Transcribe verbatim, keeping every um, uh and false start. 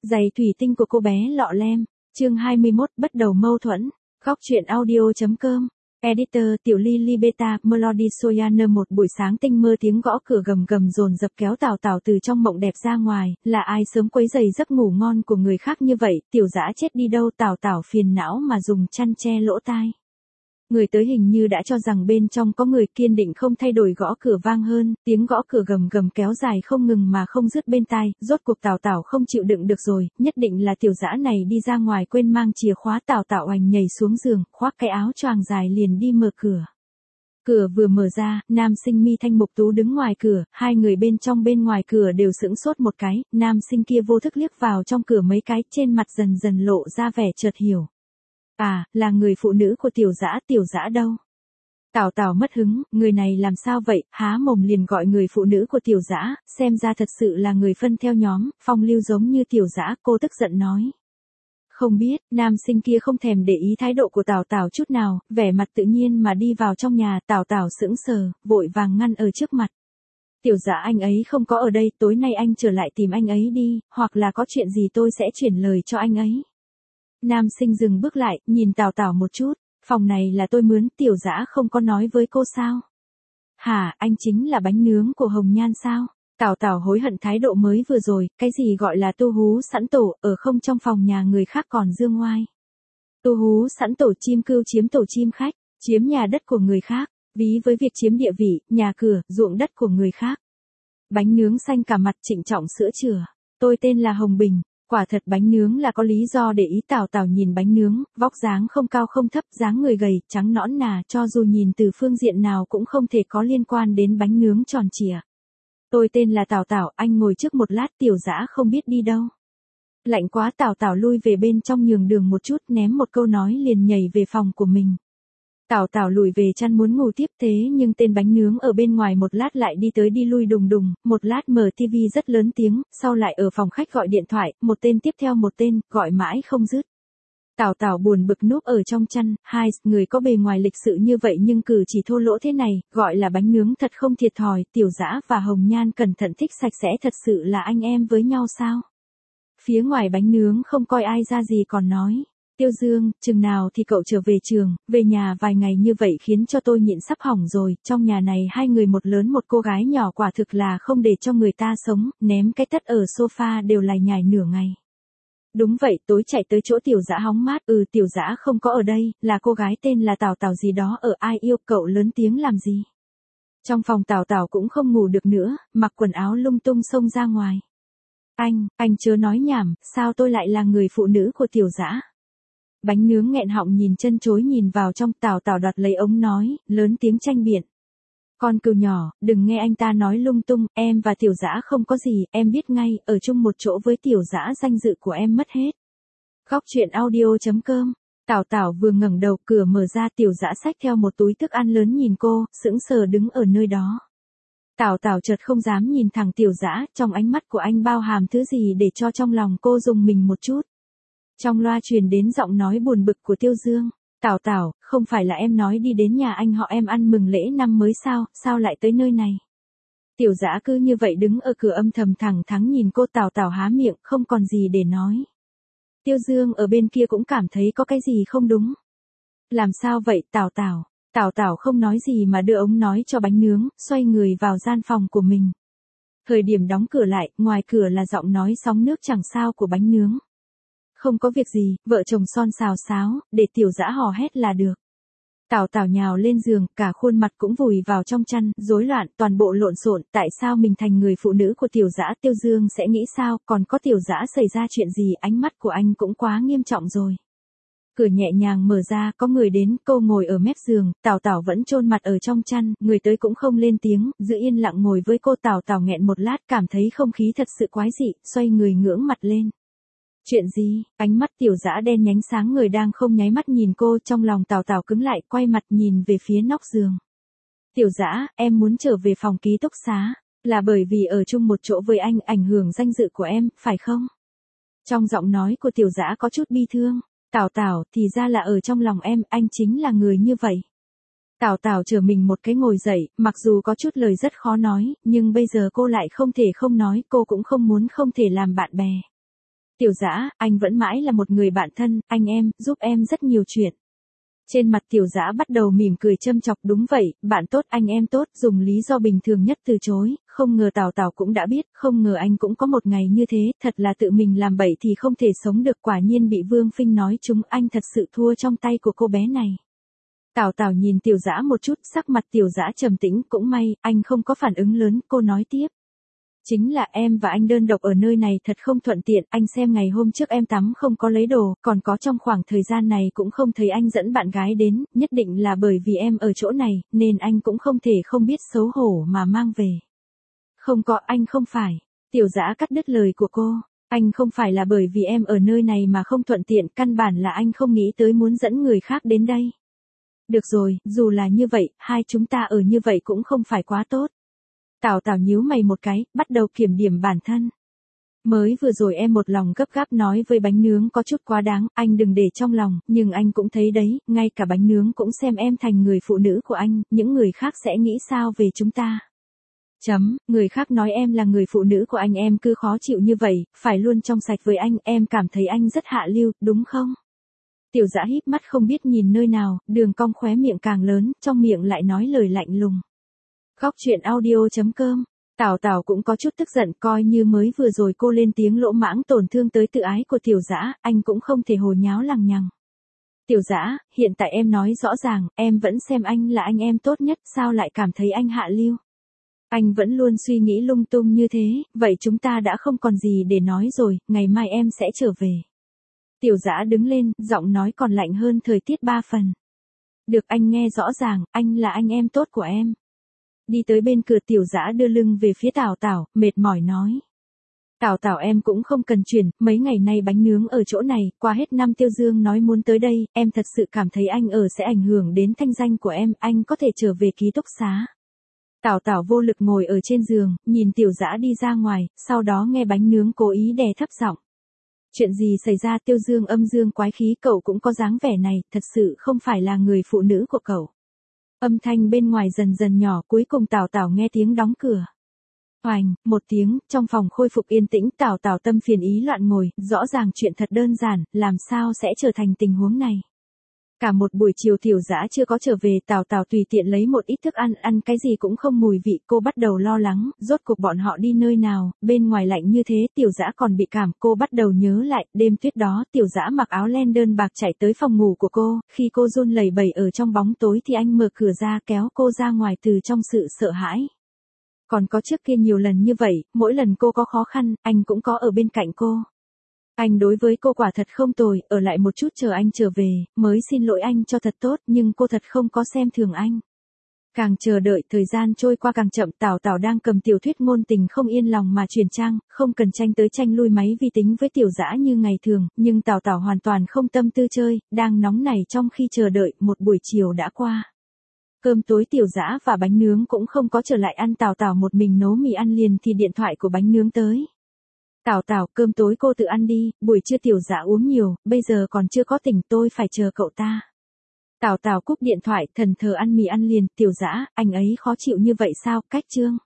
Giày thủy tinh của cô bé lọ lem, chương hai mươi mốt, bắt đầu mâu thuẫn, góc truyện audio.com, editor Tiểu Lily Beta, Melody Soyana. Một buổi sáng tinh mơ tiếng gõ cửa gầm gầm dồn dập kéo Tào Tào từ trong mộng đẹp ra ngoài, là ai sớm quấy rầy giấc ngủ ngon của người khác như vậy, Tiểu Dã chết đi đâu? Tào Tào phiền não mà dùng chăn che lỗ tai. Người tới hình như đã cho rằng bên trong có người, kiên định không thay đổi gõ cửa vang hơn, tiếng gõ cửa gầm gầm kéo dài không ngừng mà không dứt bên tai, rốt cuộc Tào Tào không chịu đựng được rồi, nhất định là Tiểu Dã này đi ra ngoài quên mang chìa khóa. Tào Tào oành nhảy xuống giường, khoác cái áo choàng dài liền đi mở cửa. Cửa vừa mở ra, nam sinh Mi Thanh Mục Tú đứng ngoài cửa, hai người bên trong bên ngoài cửa đều sững sốt một cái, nam sinh kia vô thức liếc vào trong cửa mấy cái, trên mặt dần dần lộ ra vẻ chợt hiểu. À, là người phụ nữ của Tiểu Dã. Tiểu Dã đâu? Tào Tào mất hứng, người này làm sao vậy, há mồm liền gọi người phụ nữ của Tiểu Dã, xem ra thật sự là người phân theo nhóm, phong lưu giống như Tiểu Dã. Cô tức giận nói. Không biết, nam sinh kia không thèm để ý thái độ của Tào Tào chút nào, vẻ mặt tự nhiên mà đi vào trong nhà. Tào Tào sững sờ, vội vàng ngăn ở trước mặt. Tiểu Dã, anh ấy không có ở đây, tối nay anh trở lại tìm anh ấy đi, hoặc là có chuyện gì tôi sẽ chuyển lời cho anh ấy. Nam sinh dừng bước lại, nhìn Tào Tào một chút, phòng này là tôi mướn, Tiểu Dã không có nói với cô sao? Hả, anh chính là bánh nướng của Hồng Nhan sao? Tào Tào hối hận thái độ mới vừa rồi, cái gì gọi là tu hú sẵn tổ, ở không trong phòng nhà người khác còn dương ngoai. Tu hú sẵn tổ, chim cưu chiếm tổ chim khách, chiếm nhà đất của người khác, ví với việc chiếm địa vị, nhà cửa, ruộng đất của người khác. Bánh nướng xanh cả mặt trịnh trọng sữa chửa, tôi tên là Hồng Bình. Quả thật bánh nướng là có lý do để ý. Tào Tào nhìn bánh nướng, vóc dáng không cao không thấp, dáng người gầy, trắng nõn nà, cho dù nhìn từ phương diện nào cũng không thể có liên quan đến bánh nướng tròn trịa. Tôi tên là Tào Tào, anh ngồi trước một lát. Tiểu Dã không biết đi đâu. Lạnh quá. Tào Tào lui về bên trong nhường đường một chút, ném một câu nói liền nhảy về phòng của mình. Tào Tào lùi về chăn muốn ngủ tiếp, thế nhưng tên bánh nướng ở bên ngoài một lát lại đi tới đi lui đùng đùng, một lát mở tivi rất lớn tiếng, sau lại ở phòng khách gọi điện thoại, một tên tiếp theo một tên, gọi mãi không dứt. Tào Tào buồn bực núp ở trong chăn, hai người có bề ngoài lịch sự như vậy nhưng cử chỉ thô lỗ thế này, gọi là bánh nướng thật không thiệt thòi. Tiểu Dã và Hồng Nhan cẩn thận thích sạch sẽ, thật sự là anh em với nhau sao? Phía ngoài bánh nướng không coi ai ra gì còn nói. Tiêu Dương, chừng nào thì cậu trở về trường, về nhà vài ngày như vậy khiến cho tôi nhịn sắp hỏng rồi, trong nhà này hai người một lớn một cô gái nhỏ quả thực là không để cho người ta sống, ném cái tất ở sofa đều lải nhải nửa ngày. Đúng vậy, tối chạy tới chỗ Tiểu Dã hóng mát, ừ Tiểu Dã không có ở đây, là cô gái tên là Tào Tào gì đó ở, ai yêu cậu lớn tiếng làm gì. Trong phòng Tào Tào cũng không ngủ được nữa, mặc quần áo lung tung xông ra ngoài. Anh, anh chớ nói nhảm, sao tôi lại là người phụ nữ của Tiểu Dã? Bánh nướng nghẹn họng nhìn chân chối nhìn vào trong. Tào Tào đoạt lấy ống nói, lớn tiếng tranh biện. Con cừu nhỏ, đừng nghe anh ta nói lung tung, em và Tiểu Dã không có gì, em biết ngay, ở chung một chỗ với Tiểu Dã danh dự của em mất hết. Góc truyện audio.com. Tào Tào vừa ngẩng đầu, cửa mở ra, Tiểu Dã xách theo một túi thức ăn lớn nhìn cô, sững sờ đứng ở nơi đó. Tào Tào chợt không dám nhìn thẳng Tiểu Dã, trong ánh mắt của anh bao hàm thứ gì để cho trong lòng cô rùng mình một chút. Trong loa truyền đến giọng nói buồn bực của Tiêu Dương. Tào Tào, không phải là em nói đi đến nhà anh họ em ăn mừng lễ năm mới sao, sao lại tới nơi này? Tiểu Dã cứ như vậy đứng ở cửa âm thầm thẳng thắn nhìn cô. Tào Tào há miệng, không còn gì để nói. Tiêu Dương ở bên kia cũng cảm thấy có cái gì không đúng. Làm sao vậy Tào Tào? Tào Tào không nói gì mà đưa ống nói cho bánh nướng, xoay người vào gian phòng của mình. Thời điểm đóng cửa lại, ngoài cửa là giọng nói sóng nước chẳng sao của bánh nướng. Không có việc gì, vợ chồng son xào xáo, để Tiểu Dã hò hét là được. Tào Tào nhào lên giường, cả khuôn mặt cũng vùi vào trong chăn, rối loạn, toàn bộ lộn xộn. Tại sao mình thành người phụ nữ của Tiểu Dã? Tiêu Dương sẽ nghĩ sao, còn có Tiểu Dã xảy ra chuyện gì? Ánh mắt của anh cũng quá nghiêm trọng rồi. Cửa nhẹ nhàng mở ra, có người đến, cô ngồi ở mép giường, Tào Tào vẫn chôn mặt ở trong chăn, người tới cũng không lên tiếng, giữ yên lặng ngồi với cô. Tào Tào nghẹn một lát, cảm thấy không khí thật sự quái dị, xoay người ngưỡng mặt lên. Chuyện gì? Ánh mắt Tiểu Dã đen nhánh sáng người đang không nháy mắt nhìn cô, trong lòng Tào Tào cứng lại, quay mặt nhìn về phía nóc giường. Tiểu Dã, em muốn trở về phòng ký túc xá, là bởi vì ở chung một chỗ với anh ảnh hưởng danh dự của em, phải không? Trong giọng nói của Tiểu Dã có chút bi thương. Tào Tào, thì ra là ở trong lòng em, anh chính là người như vậy. Tào Tào trở mình một cái ngồi dậy, mặc dù có chút lời rất khó nói, nhưng bây giờ cô lại không thể không nói, cô cũng không muốn không thể làm bạn bè. Tiểu Dã, anh vẫn mãi là một người bạn thân, anh em, giúp em rất nhiều chuyện. Trên mặt Tiểu Dã bắt đầu mỉm cười châm chọc, đúng vậy, bạn tốt, anh em tốt, dùng lý do bình thường nhất từ chối, không ngờ Tào Tào cũng đã biết, không ngờ anh cũng có một ngày như thế, thật là tự mình làm bậy thì không thể sống được, quả nhiên bị Vương Phinh nói trúng, anh thật sự thua trong tay của cô bé này. Tào Tào nhìn Tiểu Dã một chút, sắc mặt Tiểu Dã trầm tĩnh, cũng may, anh không có phản ứng lớn, cô nói tiếp. Chính là em và anh đơn độc ở nơi này thật không thuận tiện, anh xem ngày hôm trước em tắm không có lấy đồ, còn có trong khoảng thời gian này cũng không thấy anh dẫn bạn gái đến, nhất định là bởi vì em ở chỗ này, nên anh cũng không thể không biết xấu hổ mà mang về. Không có, anh không phải. Tiểu Dã cắt đứt lời của cô, anh không phải là bởi vì em ở nơi này mà không thuận tiện, căn bản là anh không nghĩ tới muốn dẫn người khác đến đây. Được rồi, dù là như vậy, hai chúng ta ở như vậy cũng không phải quá tốt. Tào Tào nhíu mày một cái, bắt đầu kiểm điểm bản thân. Mới vừa rồi em một lòng gấp gáp nói với bánh nướng có chút quá đáng, anh đừng để trong lòng, nhưng anh cũng thấy đấy, ngay cả bánh nướng cũng xem em thành người phụ nữ của anh, những người khác sẽ nghĩ sao về chúng ta. Chấm, người khác nói em là người phụ nữ của anh em cứ khó chịu như vậy, phải luôn trong sạch với anh, em cảm thấy anh rất hạ lưu, đúng không? Tiểu Dã híp mắt không biết nhìn nơi nào, đường cong khóe miệng càng lớn, trong miệng lại nói lời lạnh lùng. Góc truyện audio chấm com. Tào Tào cũng có chút tức giận, coi như mới vừa rồi cô lên tiếng lỗ mãng tổn thương tới tự ái của Tiểu Dã, anh cũng không thể hồ nháo lằng nhằng. Tiểu Dã, hiện tại em nói rõ ràng, em vẫn xem anh là anh em tốt nhất, sao lại cảm thấy anh hạ lưu? Anh vẫn luôn suy nghĩ lung tung như thế, vậy chúng ta đã không còn gì để nói rồi, ngày mai em sẽ trở về. Tiểu Dã đứng lên, giọng nói còn lạnh hơn thời tiết ba phần. Được, anh nghe rõ ràng, anh là anh em tốt của em. Đi tới bên cửa, Tiểu Dã đưa lưng về phía Tào Tào, mệt mỏi nói. Tào Tào, em cũng không cần chuyển, mấy ngày nay bánh nướng ở chỗ này, qua hết năm Tiêu Dương nói muốn tới đây, em thật sự cảm thấy anh ở sẽ ảnh hưởng đến thanh danh của em, anh có thể trở về ký túc xá. Tào Tào vô lực ngồi ở trên giường, nhìn Tiểu Dã đi ra ngoài, sau đó nghe bánh nướng cố ý đè thấp giọng. Chuyện gì xảy ra? Tiêu Dương âm dương quái khí, cậu cũng có dáng vẻ này, thật sự không phải là người phụ nữ của cậu. Âm thanh bên ngoài dần dần nhỏ, cuối cùng Tào Tào nghe tiếng đóng cửa. Oành, một tiếng, trong phòng khôi phục yên tĩnh, Tào Tào tâm phiền ý loạn ngồi, rõ ràng chuyện thật đơn giản, làm sao sẽ trở thành tình huống này. Cả một buổi chiều Tiểu Dã chưa có trở về, Tào Tào tùy tiện lấy một ít thức ăn, ăn cái gì cũng không mùi vị, cô bắt đầu lo lắng, rốt cuộc bọn họ đi nơi nào, bên ngoài lạnh như thế, Tiểu Dã còn bị cảm, cô bắt đầu nhớ lại, đêm tuyết đó, Tiểu Dã mặc áo len đơn bạc chạy tới phòng ngủ của cô, khi cô run lẩy bẩy ở trong bóng tối thì anh mở cửa ra kéo cô ra ngoài từ trong sự sợ hãi. Còn có trước kia nhiều lần như vậy, mỗi lần cô có khó khăn, anh cũng có ở bên cạnh cô. Anh đối với cô quả thật không tồi, ở lại một chút chờ anh trở về, mới xin lỗi anh cho thật tốt, nhưng cô thật không có xem thường anh. Càng chờ đợi, thời gian trôi qua càng chậm, Tào Tào đang cầm tiểu thuyết ngôn tình không yên lòng mà chuyển trang, không cần tranh tới tranh lui máy vi tính với Tiểu Dã như ngày thường, nhưng Tào Tào hoàn toàn không tâm tư chơi, đang nóng nảy trong khi chờ đợi, một buổi chiều đã qua. Cơm tối Tiểu Dã và bánh nướng cũng không có trở lại ăn, Tào Tào một mình nấu mì ăn liền thì điện thoại của bánh nướng tới. Tào Tào, cơm tối cô tự ăn đi, buổi trưa Tiểu Dã uống nhiều, bây giờ còn chưa có tỉnh, tôi phải chờ cậu ta. Tào Tào cúp điện thoại, thần thờ ăn mì ăn liền, Tiểu Dã, anh ấy khó chịu như vậy sao, cách chương.